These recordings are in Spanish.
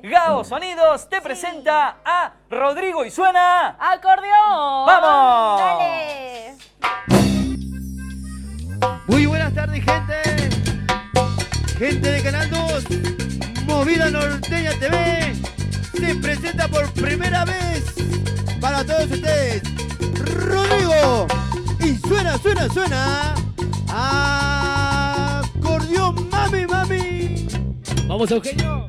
Gao Sonidos te presenta a Rodrigo y suena... ¡Acordeón! ¡Vamos! ¡Dale! Muy buenas tardes, gente. Gente de Canal 2, Movida Norteña TV, se presenta por primera vez para todos ustedes, Rodrigo. Y suena, acordeón, mami, mami. Vamos, Eugenio.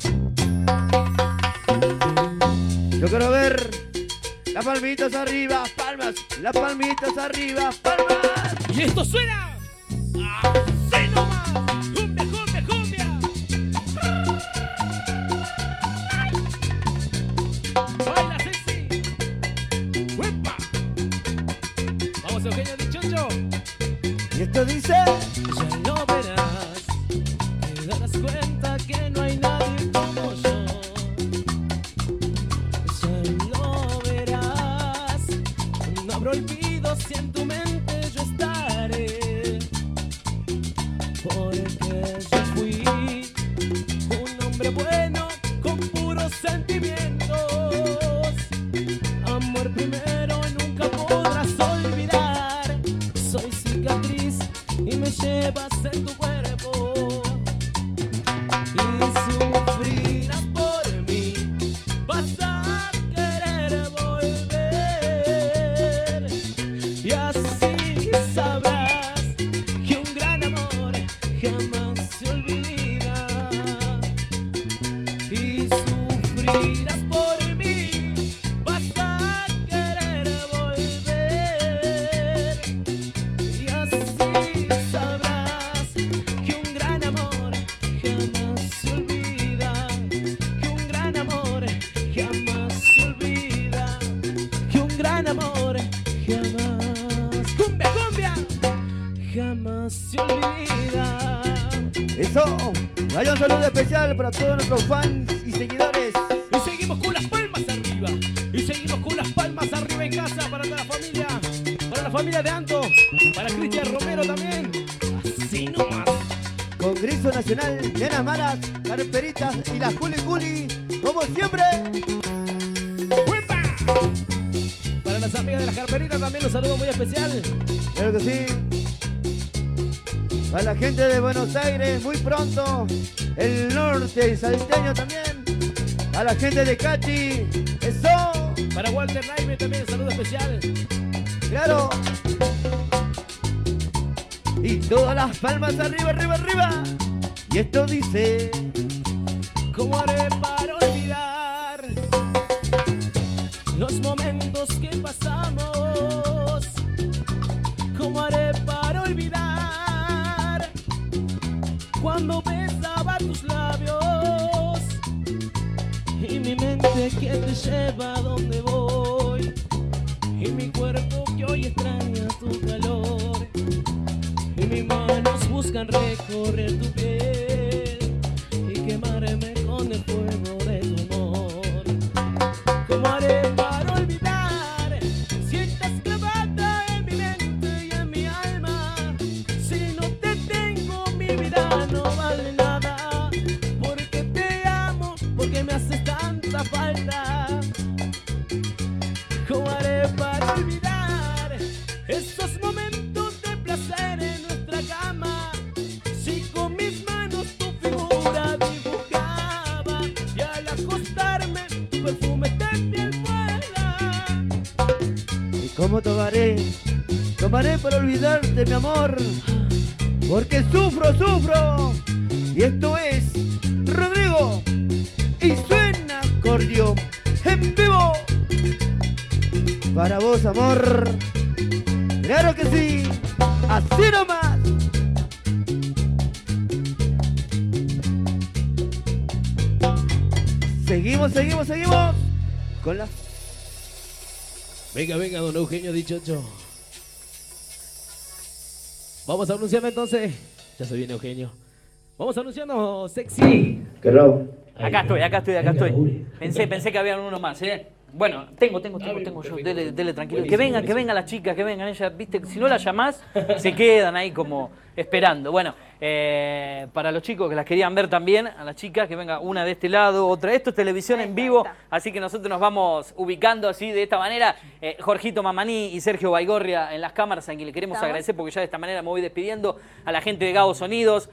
Yo quiero ver las palmitas arriba, palmas, las palmitas arriba, palmas. Y esto suena. ¡Así nomás! ¡Cumbia, cumbia, cumbia! ¡Baila, sexy! ¡Uepa! Vamos, Eugenio Dichocho. Y esto dice... Ya lo verás, te darás cuenta que no hay nadie como yo. Ya lo verás, no habrá olvido si en tu mente yo estaré. Porque yo fui un hombre bueno con puros sentimientos. Amor primero, nunca podrás olvidar. Soy cicatriz y me llevas en tu cuerpo. Y sufrirás por mí, vas a querer volver. Y así sabrás que un gran amor jamás se olvida. Y sufrirás por mí, vas a querer volver. Y así sabrás que un gran amor jamás se olvida. Que un gran amor jamás se olvida. Que un gran amor jamás, cumbia, cumbia, jamás se olvida. Eso, vaya un saludo especial para todos nuestros fans y seguidores. Y seguimos con las palmas arriba. Y seguimos con las palmas arriba en casa para toda la familia. Para la familia de Anto. Para Cristian Romero también. Así nomás. Congreso Nacional, Nenas Malas, Carperitas y las Culi Culi, como siempre. ¡Uepa! Para las amigas de las carperitas también un saludo muy especial. Claro que sí. Para la gente de Buenos Aires, muy pronto. El norte, el salteño también. A la gente de Cachi, eso. Para Walter Raime también un saludo especial. Claro. Y todas las palmas arriba, arriba, arriba. Y esto dice... ¿Cómo haré para olvidar los momentos que pasamos? ¿Cómo haré para olvidar cuando besaba tus labios? Y mi mente que te lleva a donde voy. Y mi cuerpo que hoy extraña tu calor. Y mis manos buscan recorrer tu piel y quemarme con el fuego de tu amor. ¿Cómo haré para olvidar si estás clavada en mi mente y en mi alma? Si no te tengo, mi vida no vale nada. Porque te amo, porque me haces tanta falta. ¿Cómo haré para olvidar esos momentos de placer en nuestra cama? Si con mis manos tu figura dibujaba y al acostarme tu perfume de piel vuela. ¿Y cómo tomaré? Tomaré para olvidarte, mi amor. Porque sufro. Y esto es Rodrigo. Y suena acordeón en vivo. Para vos, amor. Claro que sí. Así nomás. Seguimos. Con las... Venga, don Eugenio Dichocho. Vamos anunciando entonces. Ya se viene Eugenio. Vamos anunciando, sexy. Claro. Acá estoy. Pensé que había uno más, ¿eh? Bueno, tengo yo. Perfecto. Dele tranquilo. Buenísimo, Que vengan buenísimo. las chicas, que vengan ellas. Viste, si no las llamás, se quedan ahí como esperando. Bueno, para los chicos que las querían ver también, a las chicas, que venga una de este lado, otra. Esto es televisión en vivo, así que nosotros nos vamos ubicando así de esta manera. Jorgito Mamaní y Sergio Baigorria en las cámaras, a quien le queremos agradecer porque ya de esta manera me voy despidiendo. A la gente de Gabo Sonidos,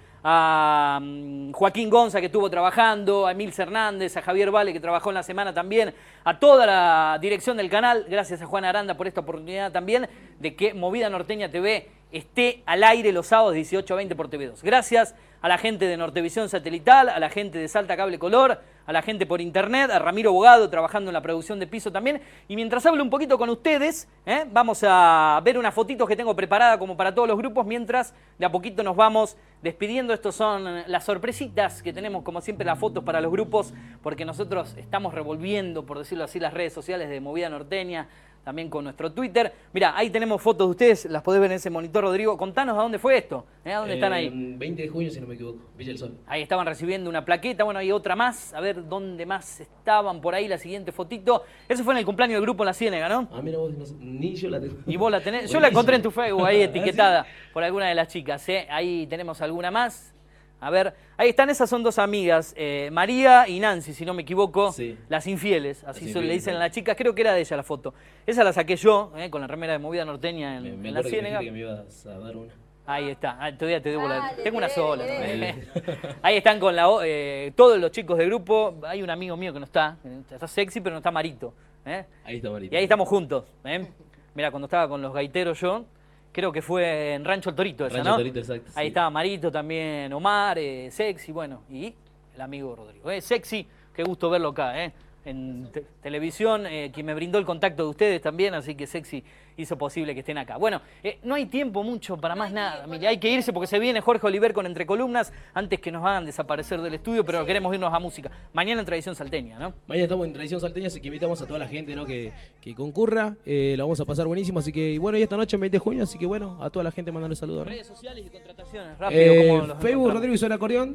a Joaquín Gonza, que estuvo trabajando, a Emil Hernández, a Javier Vale, que trabajó en la semana también, a toda la dirección del canal, gracias a Juan Aranda por esta oportunidad también de que Movida Norteña TV esté al aire los sábados 18 a 20 por TV2. Gracias a la gente de Nortevisión Satelital, a la gente de Salta Cable Color, a la gente por internet, a Ramiro Bogado trabajando en la producción de piso también. Y mientras hablo un poquito con ustedes, vamos a ver unas fotitos que tengo preparada como para todos los grupos, mientras de a poquito nos vamos despidiendo. Estos son las sorpresitas que tenemos, como siempre, las fotos para los grupos, porque nosotros estamos revolviendo, por decirlo así, las redes sociales de Movida Norteña, también con nuestro Twitter. Mirá, ahí tenemos fotos de ustedes, las podés ver en ese monitor, Rodrigo. Contanos a dónde fue esto, ¿a dónde están ahí? 20 de junio, si no me equivoco, Villa del Sol. Ahí estaban recibiendo una plaqueta, bueno, hay otra más, a ver dónde más estaban, por ahí la siguiente fotito. Eso fue en el cumpleaños del grupo La Ciénega, ¿no? Ah, mira vos, ni yo la tengo. Y vos la tenés, yo la encontré en tu Facebook ahí etiquetada por alguna de las chicas, ahí tenemos alguna más. A ver, ahí están, esas son dos amigas, María y Nancy, si no me equivoco, sí. Las infieles, así infieles, le dicen sí. a las chicas, creo que era de ella la foto. Esa la saqué yo, con la remera de Movida Norteña Me en La Ciénega. que me ibas a dar una. Ahí está, todavía te debo la... Dale, Tengo una sola. dale. Ahí están con todos los chicos del grupo. Hay un amigo mío que no está sexy, pero no está Marito. Ahí está Marito. Y ahí estamos juntos. Mira, cuando estaba con los gaiteros yo, creo que fue en Rancho El Torito esa, Rancho ¿no? Torito, exacto, Ahí sí. estaba Marito también, Omar, Sexy, bueno, y el amigo Rodrigo. Sexy, qué gusto verlo acá, en televisión, quien me brindó el contacto de ustedes también, así que Sexy hizo posible que estén acá. Bueno, no hay tiempo mucho para más nada, mire, hay que irse porque se viene Jorge Oliver con Entre Columnas, antes que nos hagan desaparecer del estudio, pero queremos irnos a música. Mañana en Tradición Salteña, ¿no? Mañana estamos en Tradición Salteña, así que invitamos a toda la gente, ¿no? que concurra, lo vamos a pasar buenísimo, así que, y bueno, y esta noche en 20 de junio, así que bueno, a toda la gente mandarle saludos, ¿no? Redes sociales y contrataciones, rápido, ¿cómo los Facebook, encontramos? Rodrigo Isuel Acordeón,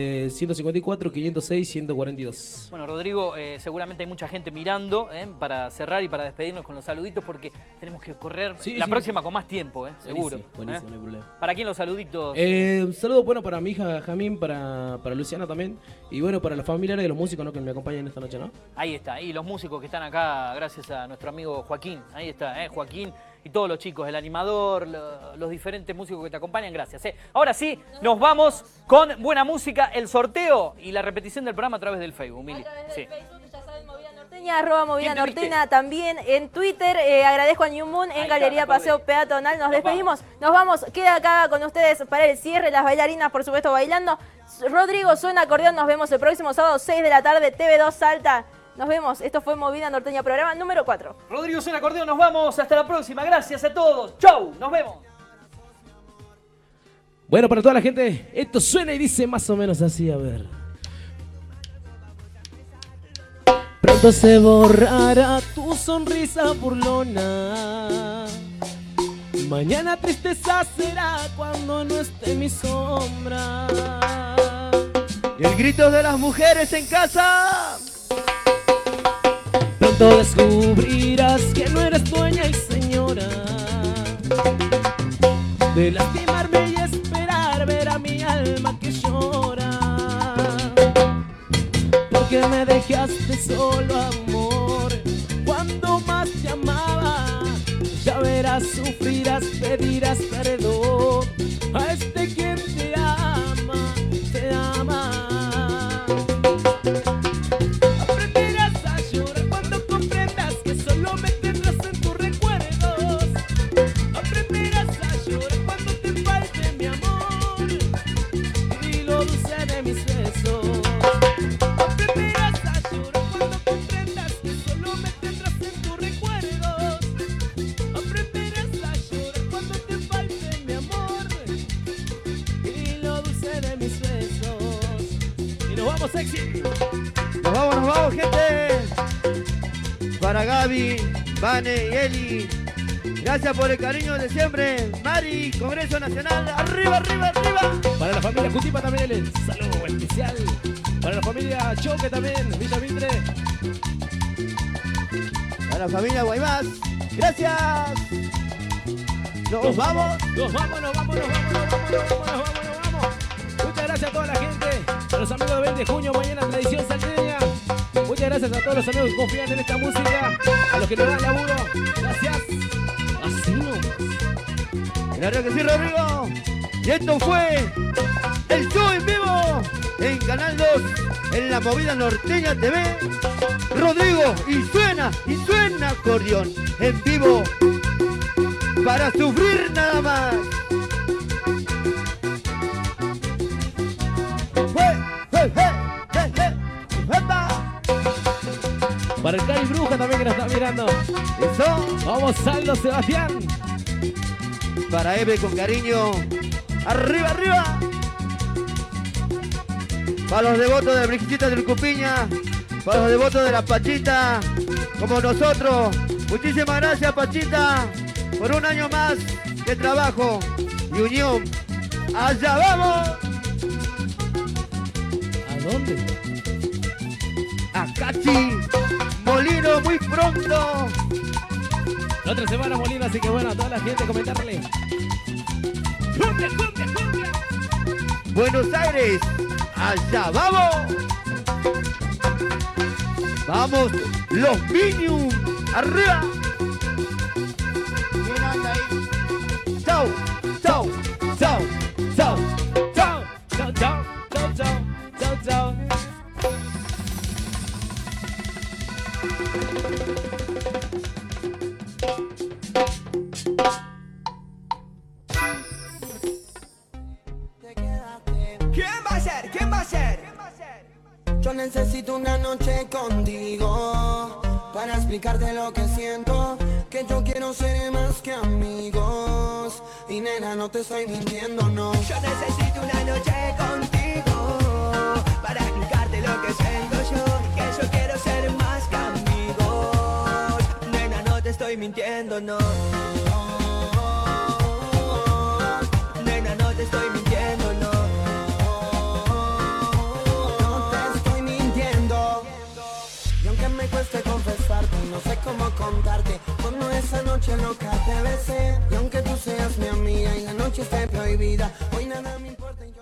154, 506, 142. Bueno, Rodrigo, seguramente hay mucha gente mirando para cerrar y para despedirnos con los saluditos porque tenemos que correr Sí, la sí. próxima con más tiempo, seguro. Buenísimo, no hay problema. ¿Para quién los saluditos? Un saludo bueno para mi hija Jamín, para Luciana también, y bueno, para los familiares de los músicos, ¿no? Que me acompañan esta noche, ¿no? Ahí está, y los músicos que están acá, gracias a nuestro amigo Joaquín. Ahí está, Joaquín y todos los chicos, el animador, los diferentes músicos que te acompañan, gracias. Ahora sí, nos vamos con buena música, el sorteo y la repetición del programa a través del Facebook, Mili. A través del Sí. Facebook, ya saben, Movida Norteña, @ Movida ¿Quién te viste? Norteña también en Twitter. Agradezco a New Moon en Ahí está, Galería me acordé. Paseo Peatonal. Nos despedimos, nos vamos. Queda acá con ustedes para el cierre, las bailarinas, por supuesto, bailando. Rodrigo suena acordeón, nos vemos el próximo sábado, 6 de la tarde, TV2 Salta. Nos vemos, esto fue Movida Norteña, programa número 4. Rodrigo Suena Acordeón, nos vamos, hasta la próxima, gracias a todos. Chau, nos vemos. Bueno, para toda la gente, esto suena y dice más o menos así, a ver. Pronto se borrará tu sonrisa burlona. Mañana tristeza será cuando no esté mi sombra. Y el grito de las mujeres en casa. Pronto descubrirás que no eres dueña y señora de lastimarme y esperar ver a mi alma que llora. Porque me dejaste solo, amor, cuando más te amaba. Ya verás, sufrirás, pedirás perdón a este quien te ama, te ama. Aprenderás a llorar cuando comprendas que solo me tendrás en tus recuerdos. Aprenderás a llorar cuando te falte mi amor y lo dulce de mis besos. Aprenderás a llorar cuando comprendas que solo me tendrás en tus recuerdos. Aprenderás a llorar cuando te falte mi amor y lo dulce de mis besos. Y nos vamos, sexy. Nos vamos, gente. Para Gaby, Vane y Eli. Gracias por el cariño de siempre. Mari, Congreso Nacional. Arriba, arriba, arriba. Para la familia Cutipa también el saludo especial. Para la familia Choque también, Villa Mitre. la familia Guaymás. Gracias. Nos vamos. Nos vamos. Muchas gracias a toda la gente, a los amigos de 20 de junio, mañana tradición salteña. Muchas gracias a todos los amigos que confían en esta música, a los que nos dan laburo. Gracias. Así no. Claro que sí, Rodrigo. Y esto fue el show en vivo en Canal 2, en la Movida Norteña TV. Rodrigo, y suena acordeón en vivo para sufrir nada más. Para el Cari Bruja también que nos está mirando. Eso. Vamos, Saldo Sebastián. Para Eve con cariño. Arriba, arriba. Para los devotos de Brigitte del Cupiña. Para los devotos de la Pachita. Como nosotros. Muchísimas gracias, Pachita. Por un año más de trabajo y unión. ¡Allá vamos! ¿A dónde? A Cachi Molino muy pronto. La otra semana Molino, así que bueno, a toda la gente comentarle. Buenos Aires, allá vamos. Vamos, los Minions, arriba. ¿Quién anda ahí? Chau, chau, chau, chau. Chao, chao, chao, chao, chao, chao, chao. ¿Quién va a ser? ¿Quién va a ser? Yo necesito una noche contigo para explicarte lo que siento, que yo quiero ser más que amigos. Y nena, no te estoy mintiendo, no. Yo necesito una noche contigo para explicarte lo que siento yo, que yo quiero ser más que amigos. Nena, no te estoy mintiendo, no. Nena, no te estoy mintiendo, no. No te estoy mintiendo. Y aunque me cueste confesarte, no sé cómo contarte, cuando esa noche loca te besé. Y aunque tú seas mi amiga y la noche esté prohibida, hoy nada me importa.